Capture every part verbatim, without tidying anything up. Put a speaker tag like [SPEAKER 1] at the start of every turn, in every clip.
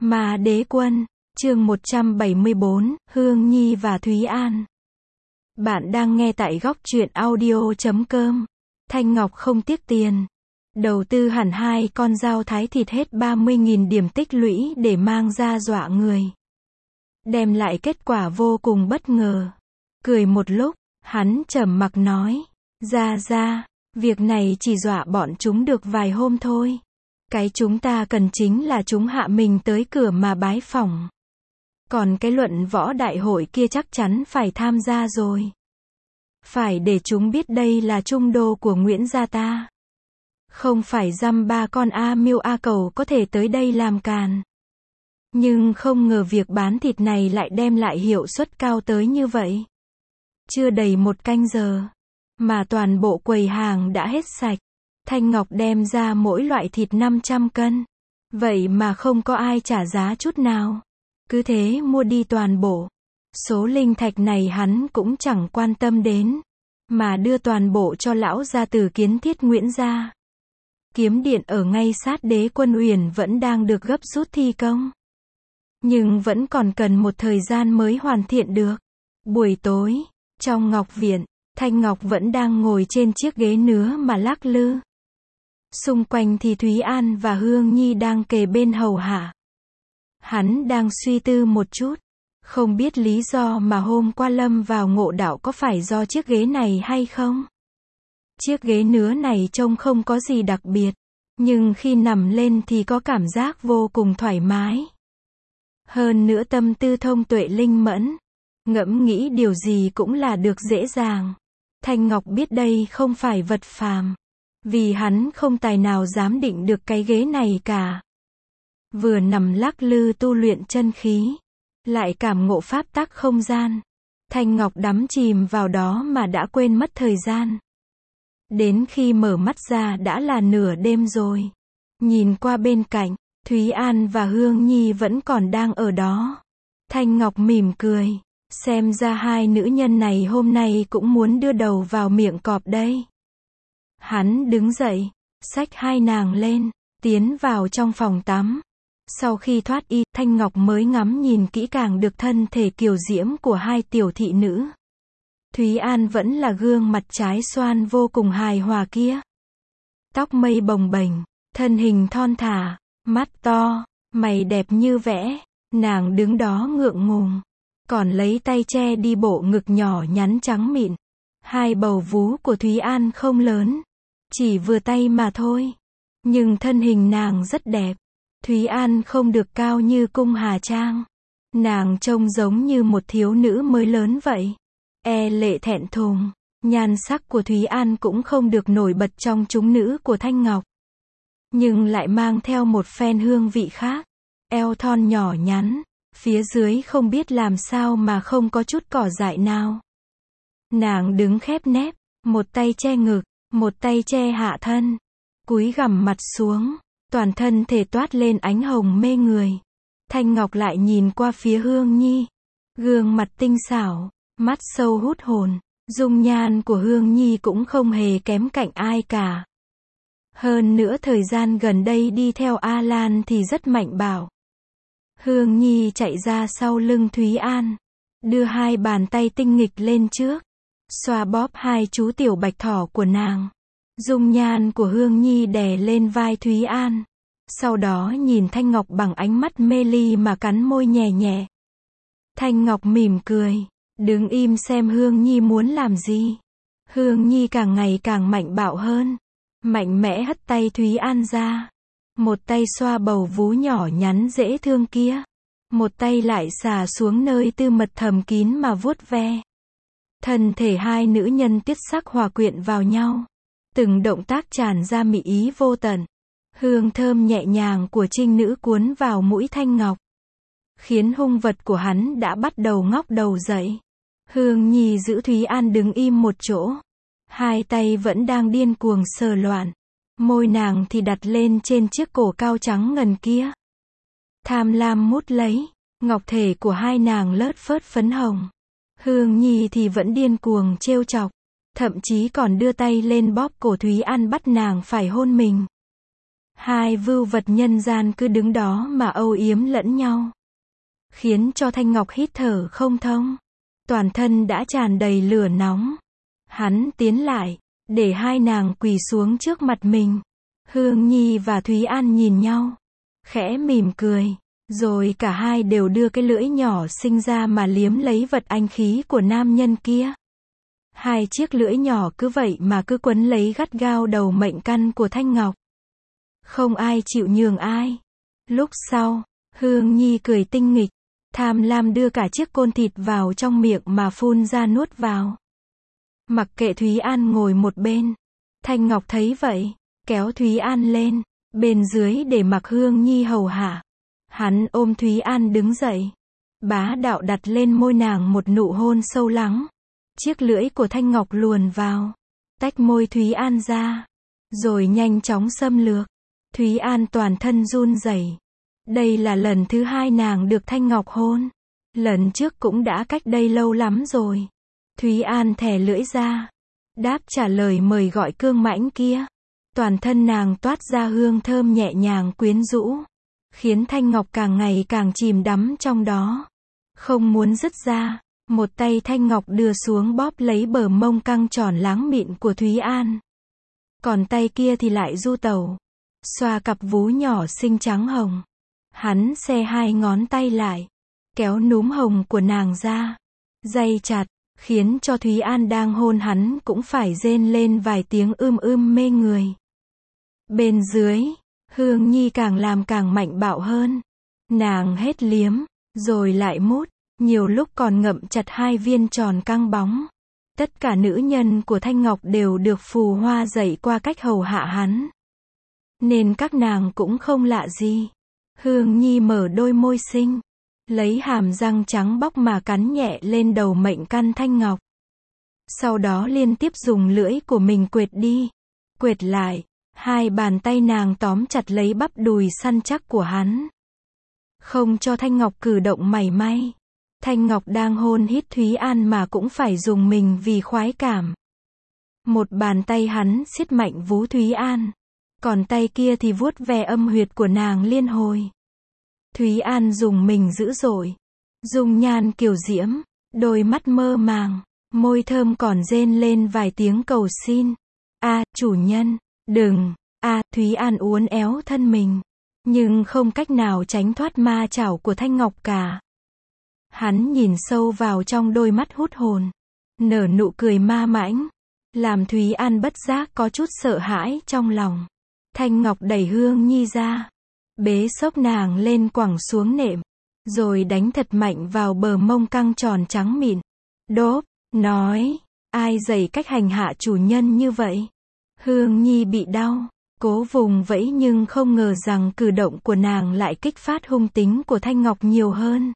[SPEAKER 1] Ma Đế Quân, chương một trăm bảy mươi bốn, Hương Nhi và Thúy An. Bạn đang nghe tại góc truyện audio chấm com. Thanh Ngọc không tiếc tiền. Đầu tư hẳn hai con dao thái thịt hết ba mươi nghìn điểm tích lũy để mang ra dọa người. Đem lại kết quả vô cùng bất ngờ. Cười một lúc, hắn trầm mặc nói, ra ra, việc này chỉ dọa bọn chúng được vài hôm thôi. Cái chúng ta cần chính là chúng hạ mình tới cửa mà bái phỏng. Còn cái luận võ đại hội kia chắc chắn phải tham gia rồi. Phải để chúng biết đây là trung đô của Nguyễn gia ta. Không phải dăm ba con A Miêu A Cầu có thể tới đây làm càn. Nhưng không ngờ việc bán thịt này lại đem lại hiệu suất cao tới như vậy. Chưa đầy một canh giờ, mà toàn bộ quầy hàng đã hết sạch. Thanh Ngọc đem ra mỗi loại thịt năm trăm cân. Vậy mà không có ai trả giá chút nào. Cứ thế mua đi toàn bộ. Số linh thạch này hắn cũng chẳng quan tâm đến. Mà đưa toàn bộ cho lão gia tử Kiến Thiết Nguyễn gia. Kiếm điện ở ngay sát Đế Quân Uyển vẫn đang được gấp rút thi công. Nhưng vẫn còn cần một thời gian mới hoàn thiện được. Buổi tối, trong Ngọc Viện, Thanh Ngọc vẫn đang ngồi trên chiếc ghế nứa mà lắc lư. Xung quanh thì Thúy An và Hương Nhi đang kề bên hầu hạ. Hắn đang suy tư một chút. Không biết lý do mà hôm qua lâm vào ngộ đạo có phải do chiếc ghế này hay không? Chiếc ghế nứa này trông không có gì đặc biệt. Nhưng khi nằm lên thì có cảm giác vô cùng thoải mái. Hơn nữa tâm tư thông tuệ linh mẫn. Ngẫm nghĩ điều gì cũng là được dễ dàng. Thanh Ngọc biết đây không phải vật phàm. Vì hắn không tài nào dám định được cái ghế này cả. Vừa nằm lắc lư tu luyện chân khí. Lại cảm ngộ pháp tắc không gian. Thanh Ngọc đắm chìm vào đó mà đã quên mất thời gian. Đến khi mở mắt ra đã là nửa đêm rồi. Nhìn qua bên cạnh, Thúy An và Hương Nhi vẫn còn đang ở đó. Thanh Ngọc mỉm cười. Xem ra hai nữ nhân này hôm nay cũng muốn đưa đầu vào miệng cọp đây. Hắn đứng dậy, xách hai nàng lên, tiến vào trong phòng tắm. Sau khi thoát y, Thanh Ngọc mới ngắm nhìn kỹ càng được thân thể kiều diễm của hai tiểu thị nữ. Thúy An vẫn là gương mặt trái xoan vô cùng hài hòa kia. Tóc mây bồng bềnh, thân hình thon thả, mắt to, mày đẹp như vẽ. Nàng đứng đó ngượng ngùng, còn lấy tay che đi bộ ngực nhỏ nhắn trắng mịn. Hai bầu vú của Thúy An không lớn, chỉ vừa tay mà thôi. Nhưng thân hình nàng rất đẹp. Thúy An không được cao như Cung Hà Trang. Nàng trông giống như một thiếu nữ mới lớn vậy. E lệ thẹn thùng. Nhan sắc của Thúy An cũng không được nổi bật trong chúng nữ của Thanh Ngọc. Nhưng lại mang theo một phen hương vị khác. Eo thon nhỏ nhắn. Phía dưới không biết làm sao mà không có chút cỏ dại nào. Nàng đứng khép nép. Một tay che ngực. Một tay che hạ thân. Cúi gằm mặt xuống. Toàn thân thể toát lên ánh hồng mê người. Thanh Ngọc lại nhìn qua phía Hương Nhi. Gương mặt tinh xảo, mắt sâu hút hồn. Dung nhan của Hương Nhi cũng không hề kém cạnh ai cả. Hơn nữa thời gian gần đây đi theo A Lan thì rất mạnh bạo. Hương Nhi chạy ra sau lưng Thúy An. Đưa hai bàn tay tinh nghịch lên trước. Xoa bóp hai chú tiểu bạch thỏ của nàng. Dung nhan của Hương Nhi đè lên vai Thúy An. Sau đó nhìn Thanh Ngọc bằng ánh mắt mê ly mà cắn môi nhẹ nhẹ. Thanh Ngọc mỉm cười. Đứng im xem Hương Nhi muốn làm gì. Hương Nhi càng ngày càng mạnh bạo hơn. Mạnh mẽ hất tay Thúy An ra. Một tay xoa bầu vú nhỏ nhắn dễ thương kia. Một tay lại xà xuống nơi tư mật thầm kín mà vuốt ve. Thân thể hai nữ nhân tiết sắc hòa quyện vào nhau. Từng động tác tràn ra mị ý vô tận. Hương thơm nhẹ nhàng của trinh nữ cuốn vào mũi Thanh Ngọc. Khiến hung vật của hắn đã bắt đầu ngóc đầu dậy. Hương Nhi giữ Thúy An đứng im một chỗ. Hai tay vẫn đang điên cuồng sờ loạn. Môi nàng thì đặt lên trên chiếc cổ cao trắng ngần kia. Tham lam mút lấy. Ngọc thể của hai nàng lớt phớt phấn hồng. Hương Nhi thì vẫn điên cuồng trêu chọc. Thậm chí còn đưa tay lên bóp cổ Thúy An bắt nàng phải hôn mình. Hai vưu vật nhân gian cứ đứng đó mà âu yếm lẫn nhau, khiến cho Thanh Ngọc hít thở không thông. Toàn thân đã tràn đầy lửa nóng. Hắn tiến lại, để hai nàng quỳ xuống trước mặt mình. Hương Nhi và Thúy An nhìn nhau, khẽ mỉm cười, rồi cả hai đều đưa cái lưỡi nhỏ xinh ra mà liếm lấy vật anh khí của nam nhân kia. Hai chiếc lưỡi nhỏ cứ vậy mà cứ quấn lấy gắt gao đầu mệnh căn của Thanh Ngọc. Không ai chịu nhường ai. Lúc sau, Hương Nhi cười tinh nghịch, tham lam đưa cả chiếc côn thịt vào trong miệng mà phun ra nuốt vào. Mặc kệ Thúy An ngồi một bên, Thanh Ngọc thấy vậy, kéo Thúy An lên, bên dưới để mặc Hương Nhi hầu hạ. Hắn ôm Thúy An đứng dậy, bá đạo đặt lên môi nàng một nụ hôn sâu lắng. Chiếc lưỡi của Thanh Ngọc luồn vào, tách môi Thúy An ra, rồi nhanh chóng xâm lược. Thúy An toàn thân run rẩy. Đây là lần thứ hai nàng được Thanh Ngọc hôn. Lần trước cũng đã cách đây lâu lắm rồi. Thúy An thè lưỡi ra, đáp trả lời mời gọi cương mãnh kia. Toàn thân nàng toát ra hương thơm nhẹ nhàng quyến rũ, khiến Thanh Ngọc càng ngày càng chìm đắm trong đó. Không muốn dứt ra, một tay Thanh Ngọc đưa xuống bóp lấy bờ mông căng tròn láng mịn của Thúy An. Còn tay kia thì lại du tẩu, xoa cặp vú nhỏ xinh trắng hồng. Hắn xe hai ngón tay lại, kéo núm hồng của nàng ra, day chặt, khiến cho Thúy An đang hôn hắn cũng phải rên lên vài tiếng ưm ưm mê người. Bên dưới, Hương Nhi càng làm càng mạnh bạo hơn. Nàng hết liếm, rồi lại mút, nhiều lúc còn ngậm chặt hai viên tròn căng bóng. Tất cả nữ nhân của Thanh Ngọc đều được phù hoa dạy qua cách hầu hạ hắn, nên các nàng cũng không lạ gì. Hương Nhi mở đôi môi xinh, lấy hàm răng trắng bóc mà cắn nhẹ lên đầu mệnh căn Thanh Ngọc. Sau đó liên tiếp dùng lưỡi của mình quệt đi, quệt lại. Hai bàn tay nàng tóm chặt lấy bắp đùi săn chắc của hắn, không cho Thanh Ngọc cử động mảy may. Thanh Ngọc đang hôn hít Thúy An mà cũng phải dùng mình vì khoái cảm. Một bàn tay hắn siết mạnh vú Thúy An, còn tay kia thì vuốt ve âm huyệt của nàng liên hồi. Thúy An dùng mình dữ dội, dung nhan kiều diễm, đôi mắt mơ màng, môi thơm còn rên lên vài tiếng cầu xin. A, chủ nhân, đừng, a, Thúy An uốn éo thân mình, nhưng không cách nào tránh thoát ma chảo của Thanh Ngọc cả. Hắn nhìn sâu vào trong đôi mắt hút hồn, nở nụ cười ma mãnh, làm Thúy An bất giác có chút sợ hãi trong lòng. Thanh Ngọc đẩy Hương Nhi ra, bế xốc nàng lên quẳng xuống nệm, rồi đánh thật mạnh vào bờ mông căng tròn trắng mịn. Đốp, nói, ai dạy cách hành hạ chủ nhân như vậy? Hương Nhi bị đau, cố vùng vẫy nhưng không ngờ rằng cử động của nàng lại kích phát hung tính của Thanh Ngọc nhiều hơn.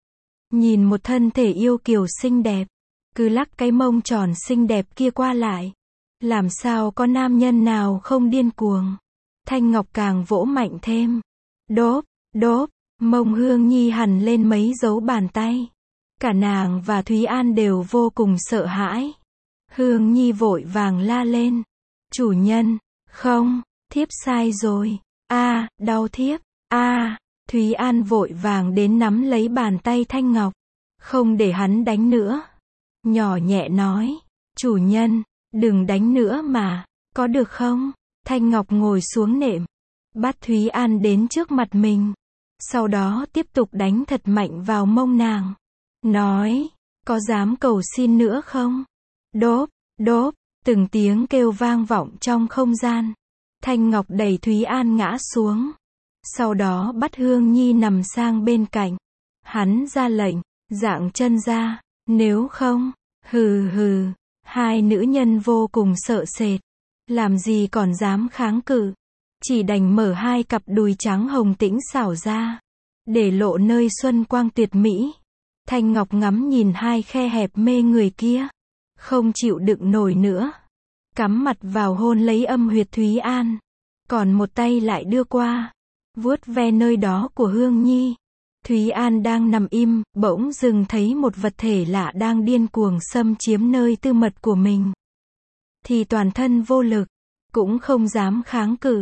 [SPEAKER 1] Nhìn một thân thể yêu kiều xinh đẹp, cứ lắc cái mông tròn xinh đẹp kia qua lại, làm sao có nam nhân nào không điên cuồng. Thanh Ngọc càng vỗ mạnh thêm. Đốp, đốp, mông Hương Nhi hằn lên mấy dấu bàn tay. Cả nàng và Thúy An đều vô cùng sợ hãi. Hương Nhi vội vàng la lên. Chủ nhân, không, thiếp sai rồi. A, à, đau thiếp. A, à. Thúy An vội vàng đến nắm lấy bàn tay Thanh Ngọc, không để hắn đánh nữa. Nhỏ nhẹ nói, chủ nhân, đừng đánh nữa mà, có được không? Thanh Ngọc ngồi xuống nệm, bắt Thúy An đến trước mặt mình, sau đó tiếp tục đánh thật mạnh vào mông nàng. Nói, có dám cầu xin nữa không? Đốp, đốp, từng tiếng kêu vang vọng trong không gian. Thanh Ngọc đẩy Thúy An ngã xuống, sau đó bắt Hương Nhi nằm sang bên cạnh. Hắn ra lệnh, dạng chân ra, nếu không, hừ hừ. Hai nữ nhân vô cùng sợ sệt, làm gì còn dám kháng cự, chỉ đành mở hai cặp đùi trắng hồng tĩnh xảo ra, để lộ nơi xuân quang tuyệt mỹ. Thanh Ngọc ngắm nhìn hai khe hẹp mê người kia, không chịu đựng nổi nữa, cắm mặt vào hôn lấy âm huyệt Thúy An, còn một tay lại đưa qua, vuốt ve nơi đó của Hương Nhi. Thúy An đang nằm im, bỗng dưng thấy một vật thể lạ đang điên cuồng xâm chiếm nơi tư mật của mình. Thì toàn thân vô lực, cũng không dám kháng cự,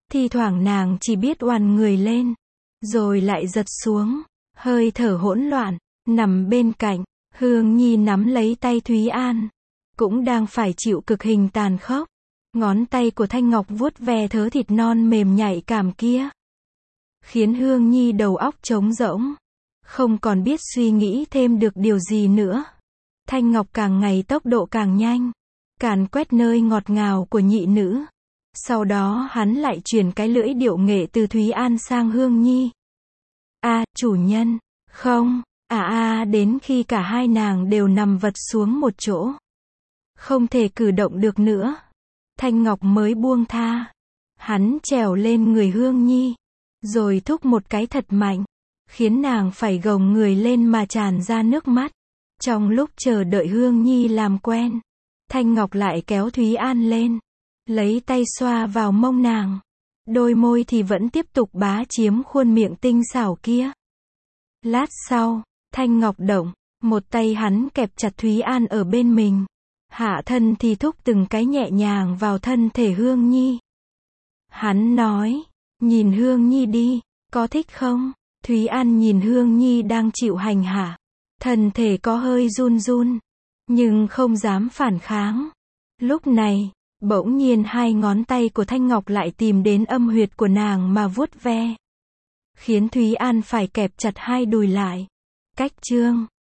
[SPEAKER 1] Thi thoảng nàng chỉ biết oằn người lên, rồi lại giật xuống, hơi thở hỗn loạn, nằm bên cạnh. Hương Nhi nắm lấy tay Thúy An, cũng đang phải chịu cực hình tàn khốc. Ngón tay của Thanh Ngọc vuốt ve thớ thịt non mềm nhạy cảm kia, khiến Hương Nhi đầu óc trống rỗng, không còn biết suy nghĩ thêm được điều gì nữa. Thanh Ngọc càng ngày tốc độ càng nhanh, càn quét nơi ngọt ngào của nhị nữ. Sau đó hắn lại chuyển cái lưỡi điệu nghệ từ Thúy An sang Hương Nhi. A, chủ nhân, không, à a đến khi cả hai nàng đều nằm vật xuống một chỗ, không thể cử động được nữa, Thanh Ngọc mới buông tha. Hắn trèo lên người Hương Nhi, rồi thúc một cái thật mạnh, khiến nàng phải gồng người lên mà tràn ra nước mắt. Trong lúc chờ đợi Hương Nhi làm quen, Thanh Ngọc lại kéo Thúy An lên, lấy tay xoa vào mông nàng. Đôi môi thì vẫn tiếp tục bá chiếm khuôn miệng tinh xảo kia. Lát sau, Thanh Ngọc động, một tay hắn kẹp chặt Thúy An ở bên mình, hạ thân thì thúc từng cái nhẹ nhàng vào thân thể Hương Nhi. Hắn nói, nhìn Hương Nhi đi, có thích không? Thúy An nhìn Hương Nhi đang chịu hành hạ, thân thể có hơi run run, nhưng không dám phản kháng. Lúc này, bỗng nhiên hai ngón tay của Thanh Ngọc lại tìm đến âm huyệt của nàng mà vuốt ve, khiến Thúy An phải kẹp chặt hai đùi lại. Cách chương